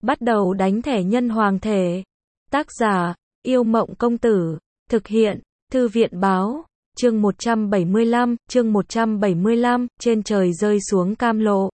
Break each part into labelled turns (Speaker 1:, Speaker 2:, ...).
Speaker 1: Bắt đầu đánh thẻ nhân hoàng thể. Tác giả, Yêu Mộng Công Tử. Thực hiện, Thư viện Báo. Chương 175, trên trời rơi xuống cam lộ.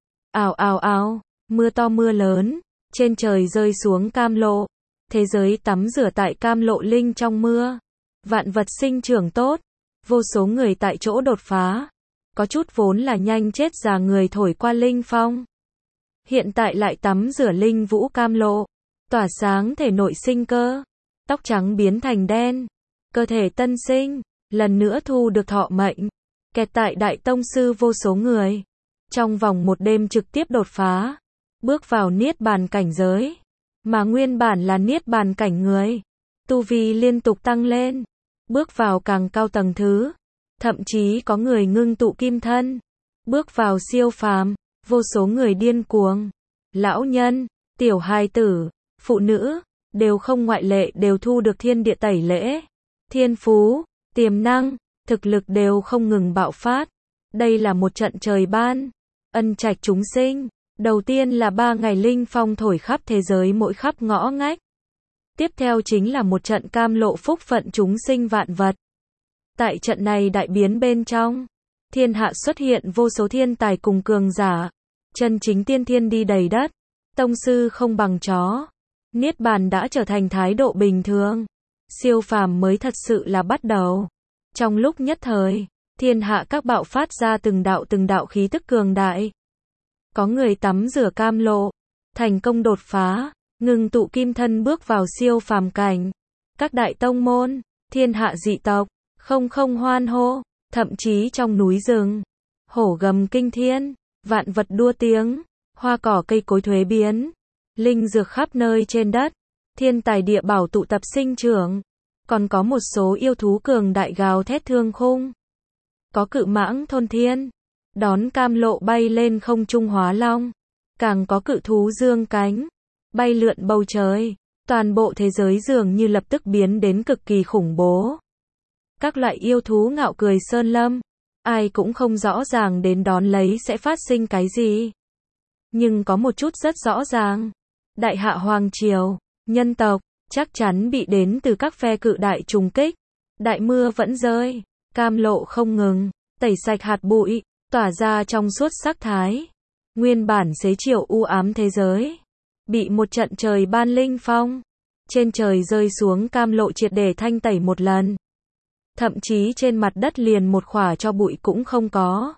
Speaker 1: Ào ào ào, mưa to mưa lớn, trên trời rơi xuống cam lộ. Thế giới tắm rửa tại cam lộ linh trong mưa. Vạn vật sinh trưởng tốt, vô số người tại chỗ đột phá. Có chút vốn là nhanh chết già người thổi qua linh phong. Hiện tại lại tắm rửa linh vũ cam lộ, tỏa sáng thể nội sinh cơ. Tóc trắng biến thành đen, cơ thể tân sinh, lần nữa thu được thọ mệnh. Kẹt tại Đại Tông Sư vô số người. Trong vòng một đêm trực tiếp đột phá, bước vào niết bàn cảnh giới. Mà nguyên bản là niết bàn cảnh người. Tu vi liên tục tăng lên, bước vào càng cao tầng thứ. Thậm chí có người ngưng tụ kim thân, bước vào siêu phàm. Vô số người điên cuồng. Lão nhân, tiểu hài tử, phụ nữ, đều không ngoại lệ đều thu được thiên địa tẩy lễ. Thiên phú, tiềm năng, thực lực đều không ngừng bạo phát. Đây là một trận trời ban, ân trạch chúng sinh. Đầu tiên là 3 ngày linh phong thổi khắp thế giới mỗi khắp ngõ ngách. Tiếp theo chính là một trận cam lộ phúc phận chúng sinh vạn vật. Tại trận này đại biến bên trong, thiên hạ xuất hiện vô số thiên tài cùng cường giả. Chân chính tiên thiên đi đầy đất. Tông sư không bằng chó. Niết bàn đã trở thành thái độ bình thường. Siêu phàm mới thật sự là bắt đầu. Trong lúc nhất thời, thiên hạ các bạo phát ra từng đạo khí tức cường đại. Có người tắm rửa cam lộ, thành công đột phá, ngưng tụ kim thân bước vào siêu phàm cảnh. Các đại tông môn, thiên hạ dị tộc, không hoan hô, thậm chí trong núi rừng, hổ gầm kinh thiên, vạn vật đua tiếng, hoa cỏ cây cối thuế biến, linh dược khắp nơi trên đất, thiên tài địa bảo tụ tập sinh trưởng. Còn có một số yêu thú cường đại gào thét thương khung. Có cự mãng thôn thiên, đón cam lộ bay lên không trung hóa long. Càng có cự thú dương cánh, bay lượn bầu trời. Toàn bộ thế giới dường như lập tức biến đến cực kỳ khủng bố. Các loại yêu thú ngạo cười sơn lâm, ai cũng không rõ ràng đến đón lấy sẽ phát sinh cái gì. Nhưng có một chút rất rõ ràng. Đại hạ hoàng triều, nhân tộc, chắc chắn bị đến từ các phe cự đại trùng kích. Đại mưa vẫn rơi, cam lộ không ngừng, tẩy sạch hạt bụi, tỏa ra trong suốt sắc thái. Nguyên bản xế chiều u ám thế giới, bị một trận trời ban linh phong. Trên trời rơi xuống cam lộ triệt để thanh tẩy một lần. Thậm chí trên mặt đất liền một khỏa cho bụi cũng không có.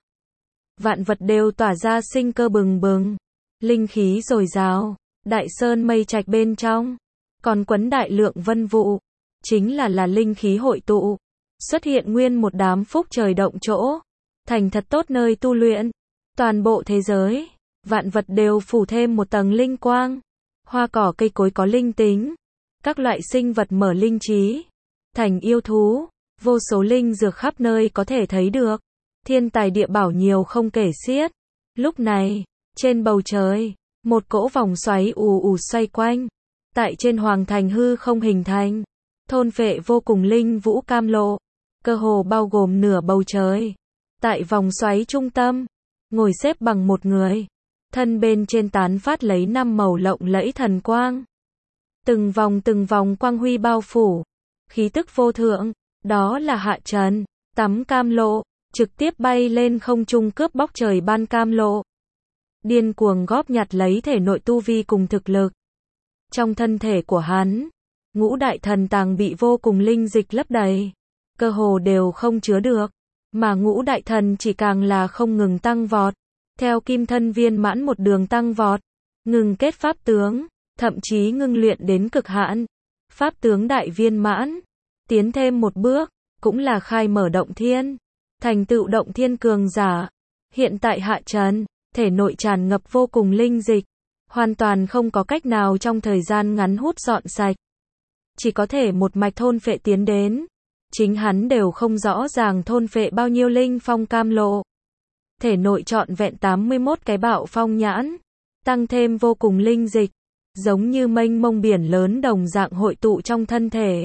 Speaker 1: Vạn vật đều tỏa ra sinh cơ bừng bừng. Linh khí dồi dào, đại sơn mây trạch bên trong. Còn quấn đại lượng vân vụ. Chính là linh khí hội tụ. Xuất hiện nguyên một đám phúc trời động chỗ. Thành thật tốt nơi tu luyện. Toàn bộ thế giới, vạn vật đều phủ thêm một tầng linh quang. Hoa cỏ cây cối có linh tính. Các loại sinh vật mở linh trí. Thành yêu thú. Vô số linh dược khắp nơi có thể thấy được. Thiên tài địa bảo nhiều không kể xiết. Lúc này, trên bầu trời, một cỗ vòng xoáy ù xoay quanh. Tại trên hoàng thành hư không hình thành. Thôn phệ vô cùng linh vũ cam lộ. Cơ hồ bao gồm nửa bầu trời. Tại vòng xoáy trung tâm, ngồi xếp bằng một người. Thân bên trên tán phát lấy 5 màu lộng lẫy thần quang. Từng vòng quang huy bao phủ. Khí tức vô thượng. Đó là hạ trần, tắm cam lộ, trực tiếp bay lên không trung cướp bóc trời ban cam lộ. Điên cuồng góp nhặt lấy thể nội tu vi cùng thực lực. Trong thân thể của hắn, ngũ đại thần tàng bị vô cùng linh dịch lấp đầy. Cơ hồ đều không chứa được. Mà ngũ đại thần chỉ càng là không ngừng tăng vọt. Theo kim thân viên mãn một đường tăng vọt. Ngừng kết pháp tướng, thậm chí ngưng luyện đến cực hạn. Pháp tướng đại viên mãn. Tiến thêm một bước, cũng là khai mở động thiên. Thành tựu động thiên cường giả. Hiện tại hạ trần, thể nội tràn ngập vô cùng linh dịch. Hoàn toàn không có cách nào trong thời gian ngắn hút dọn sạch. Chỉ có thể một mạch thôn phệ tiến đến. Chính hắn đều không rõ ràng thôn phệ bao nhiêu linh phong cam lộ. Thể nội trọn vẹn 81 cái bạo phong nhãn. Tăng thêm vô cùng linh dịch. Giống như mênh mông biển lớn đồng dạng hội tụ trong thân thể.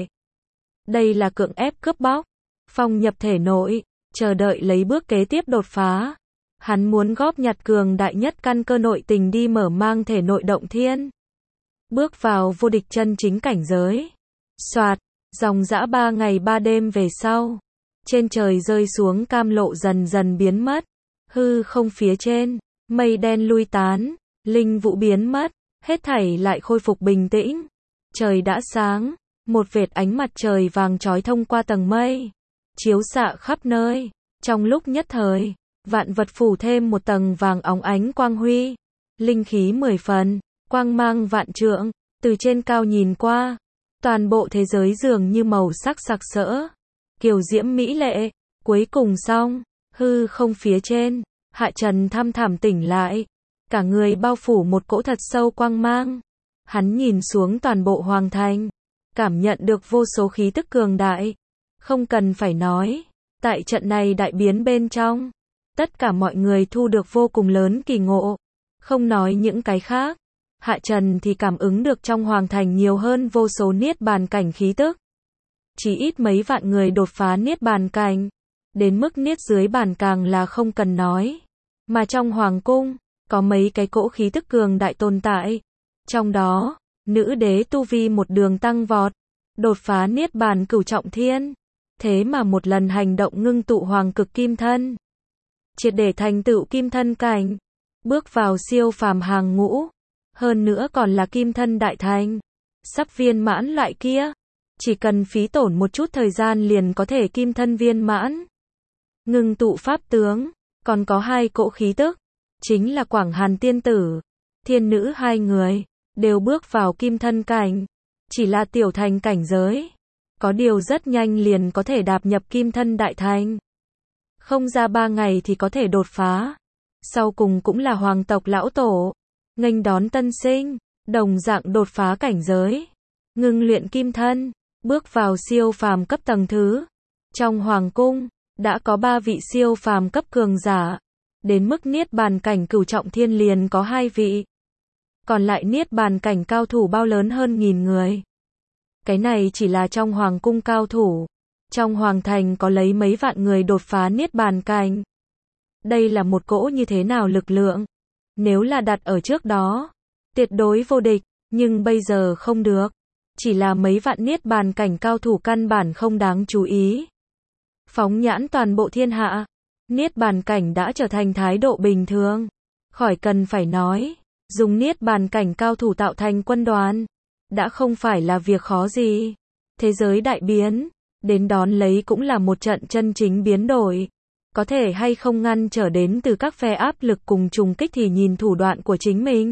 Speaker 1: Đây là cưỡng ép cướp bóc. Phong nhập thể nội, chờ đợi lấy bước kế tiếp đột phá. Hắn muốn góp nhặt cường đại nhất căn cơ nội tình đi mở mang thể nội động thiên. bước vào vô địch chân chính cảnh giới. Soạt, dòng dã 3 ngày 3 đêm về sau, trên trời rơi xuống cam lộ dần dần biến mất, hư không phía trên, mây đen lui tán, linh vụ biến mất, hết thảy lại khôi phục bình tĩnh. Trời đã sáng, một vệt ánh mặt trời vàng chói thông qua tầng mây, chiếu xạ khắp nơi, trong lúc nhất thời, vạn vật phủ thêm một tầng vàng óng ánh quang huy, linh khí 10 phần, quang mang vạn trượng, từ trên cao nhìn qua, toàn bộ thế giới dường như màu sắc sặc sỡ, kiều diễm mỹ lệ. Cuối cùng xong, hư không phía trên, Hạ Trần thăm thẳm tỉnh lại, cả người bao phủ một cỗ thật sâu quang mang. Hắn nhìn xuống toàn bộ hoàng thành, cảm nhận được vô số khí tức cường đại. Không cần phải nói, tại trận này đại biến bên trong, tất cả mọi người thu được vô cùng lớn kỳ ngộ. Không nói những cái khác, Hạ Trần thì cảm ứng được trong hoàng thành nhiều hơn vô số niết bàn cảnh khí tức. Chỉ ít mấy vạn người đột phá niết bàn cảnh, đến mức niết dưới bàn càng là không cần nói. Mà trong hoàng cung, có mấy cái cỗ khí tức cường đại tồn tại. Trong đó, nữ đế tu vi một đường tăng vọt, đột phá niết bàn cửu trọng thiên. Thế mà một lần hành động ngưng tụ hoàng cực kim thân, triệt để thành tựu kim thân cảnh, bước vào siêu phàm hàng ngũ, hơn nữa còn là kim thân đại thành, sắp viên mãn loại kia, chỉ cần phí tổn một chút thời gian liền có thể kim thân viên mãn. Ngưng tụ pháp tướng, còn có 2 cỗ khí tức, chính là Quảng Hàn tiên tử, thiên nữ, 2 người đều bước vào kim thân cảnh, chỉ là tiểu thành cảnh giới, có điều rất nhanh liền có thể đạp nhập kim thân đại thành. Không ra 3 ngày thì có thể đột phá. Sau cùng cũng là hoàng tộc lão tổ, nghênh đón tân sinh, đồng dạng đột phá cảnh giới, ngưng luyện kim thân, bước vào siêu phàm cấp tầng thứ. Trong hoàng cung, đã có 3 vị siêu phàm cấp cường giả, đến mức niết bàn cảnh cửu trọng thiên liền có 2 vị. Còn lại niết bàn cảnh cao thủ bao lớn hơn 1000 người. Cái này chỉ là trong hoàng cung cao thủ, trong hoàng thành có lấy mấy vạn người đột phá niết bàn cảnh. Đây là một cỗ như thế nào lực lượng? Nếu là đặt ở trước đó, tuyệt đối vô địch, nhưng bây giờ không được. Chỉ là mấy vạn niết bàn cảnh cao thủ căn bản không đáng chú ý. Phóng nhãn toàn bộ thiên hạ, niết bàn cảnh đã trở thành thái độ bình thường. Khỏi cần phải nói, dùng niết bàn cảnh cao thủ tạo thành quân đoàn, đã không phải là việc khó gì. Thế giới đại biến, đến đón lấy cũng là một trận chân chính biến đổi. Có thể hay không ngăn trở đến từ các phe áp lực cùng trùng kích thì nhìn thủ đoạn của chính mình.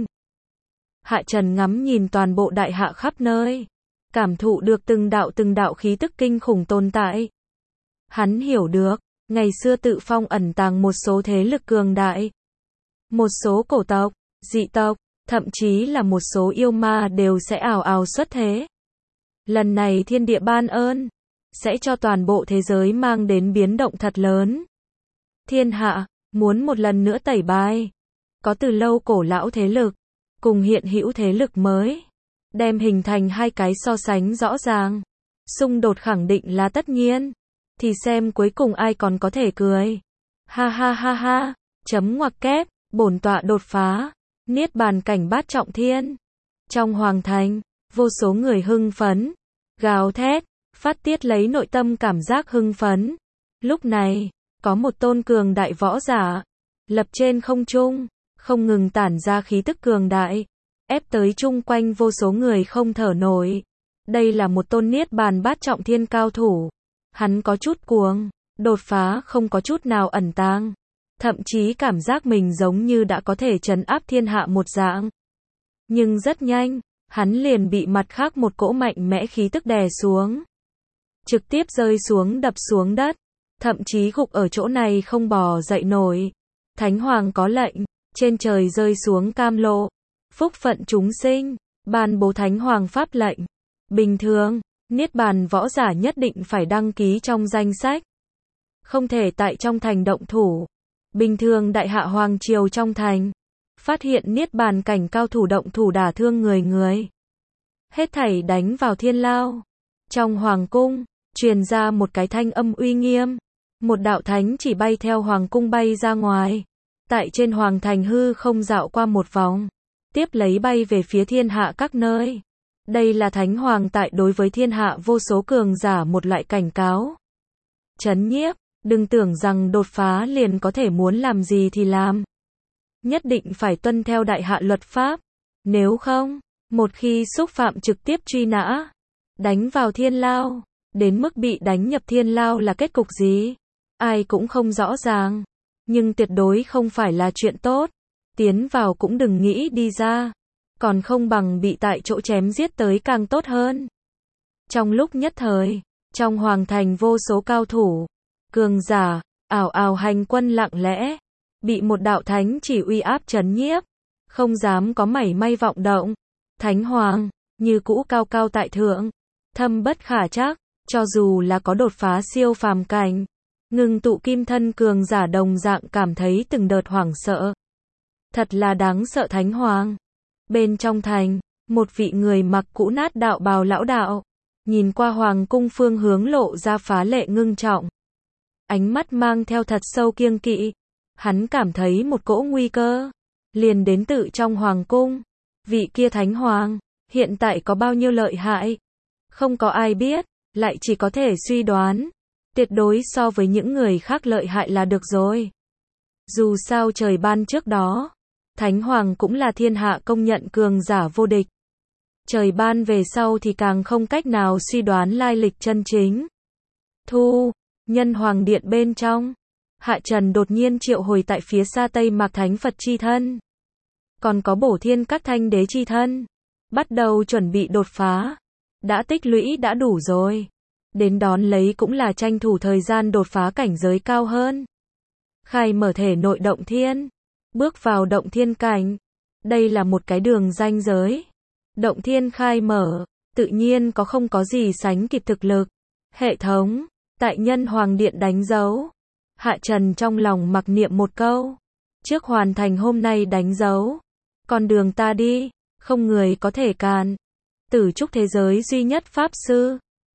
Speaker 1: Hạ Trần ngắm nhìn toàn bộ đại hạ khắp nơi, cảm thụ được từng đạo khí tức kinh khủng tồn tại. Hắn hiểu được, ngày xưa Tự Phong ẩn tàng một số thế lực cường đại, một số cổ tộc, dị tộc, thậm chí là một số yêu ma đều sẽ ào ào xuất thế. Lần này thiên địa ban ơn, sẽ cho toàn bộ thế giới mang đến biến động thật lớn. Thiên hạ, muốn một lần nữa tẩy bài. Có từ lâu cổ lão thế lực, cùng hiện hữu thế lực mới, đem hình thành 2 cái so sánh rõ ràng. Xung đột khẳng định là tất nhiên. Thì xem cuối cùng ai còn có thể cười. Ha ha ha ha, chấm ngoặc kép, bổn tọa đột phá, niết bàn cảnh bát trọng thiên. Trong hoàng thành, vô số người hưng phấn, gào thét, phát tiết lấy nội tâm cảm giác hưng phấn. Lúc này, có một tôn cường đại võ giả, lập trên không trung, không ngừng tản ra khí tức cường đại, ép tới chung quanh vô số người không thở nổi. Đây là một tôn niết bàn bát trọng thiên cao thủ. Hắn có chút cuồng, đột phá không có chút nào ẩn tàng. Thậm chí cảm giác mình giống như đã có thể trấn áp thiên hạ một dạng. Nhưng rất nhanh, hắn liền bị mặt khác một cỗ mạnh mẽ khí tức đè xuống. Trực tiếp rơi xuống đập xuống đất. Thậm chí gục ở chỗ này không bò dậy nổi. Thánh Hoàng có lệnh, trên trời rơi xuống cam lộ. Phúc phận chúng sinh, ban bố Thánh Hoàng pháp lệnh. Bình thường, niết bàn võ giả nhất định phải đăng ký trong danh sách. Không thể tại trong thành động thủ. Bình thường đại hạ hoàng triều trong thành, phát hiện niết bàn cảnh cao thủ động thủ đả thương người. Hết thảy đánh vào thiên lao. Trong hoàng cung, truyền ra một cái thanh âm uy nghiêm. Một đạo thánh chỉ bay theo hoàng cung bay ra ngoài. Tại trên hoàng thành hư không dạo qua một vòng. tiếp lấy bay về phía thiên hạ các nơi. Đây là Thánh Hoàng tại đối với thiên hạ vô số cường giả một loại cảnh cáo. Trấn nhiếp, đừng tưởng rằng đột phá liền có thể muốn làm gì thì làm. Nhất định phải tuân theo đại hạ luật pháp. Nếu không, một khi xúc phạm trực tiếp truy nã, đánh vào thiên lao, đến mức bị đánh nhập thiên lao là kết cục gì? Ai cũng không rõ ràng, nhưng tuyệt đối không phải là chuyện tốt. Tiến vào cũng đừng nghĩ đi ra, còn không bằng bị tại chỗ chém giết tới càng tốt hơn. Trong lúc nhất thời, trong hoàng thành vô số cao thủ, cường giả, ảo ảo hành quân lặng lẽ, bị một đạo thánh chỉ uy áp trấn nhiếp, không dám có mảy may vọng động. Thánh Hoàng, như cũ cao cao tại thượng, thâm bất khả trắc, cho dù là có đột phá siêu phàm cảnh, ngừng tụ kim thân cường giả đồng dạng cảm thấy từng đợt hoảng sợ. Thật là đáng sợ Thánh Hoàng. Bên trong thành, một vị người mặc cũ nát đạo bào lão đạo, nhìn qua hoàng cung phương hướng lộ ra phá lệ ngưng trọng. Ánh mắt mang theo thật sâu kiêng kỵ. Hắn cảm thấy một cỗ nguy cơ, liền đến tự trong hoàng cung. Vị kia Thánh Hoàng, hiện tại có bao nhiêu lợi hại? Không có ai biết, lại chỉ có thể suy đoán. Tuyệt đối so với những người khác lợi hại là được rồi. Dù sao trời ban trước đó, Thánh Hoàng cũng là thiên hạ công nhận cường giả vô địch. Trời ban về sau thì càng không cách nào suy đoán lai lịch chân chính. Nhân Hoàng điện bên trong, Hạ Trần đột nhiên triệu hồi tại phía xa Tây Mạc Thánh Phật chi thân. Còn có Bổ Thiên các thanh đế chi thân. Bắt đầu chuẩn bị đột phá. Đã tích lũy đã đủ rồi. Đến đón lấy cũng là tranh thủ thời gian đột phá cảnh giới cao hơn. Khai mở thể nội động thiên. Bước vào động thiên cảnh. Đây là một cái đường ranh giới. Động thiên khai mở, tự nhiên không có gì sánh kịp thực lực. Hệ thống, tại Nhân Hoàng điện đánh dấu. Hạ Trần trong lòng mặc niệm một câu. Trước hoàn thành hôm nay đánh dấu. Con đường ta đi, không người có thể cản. Tử trúc thế giới duy nhất pháp sư.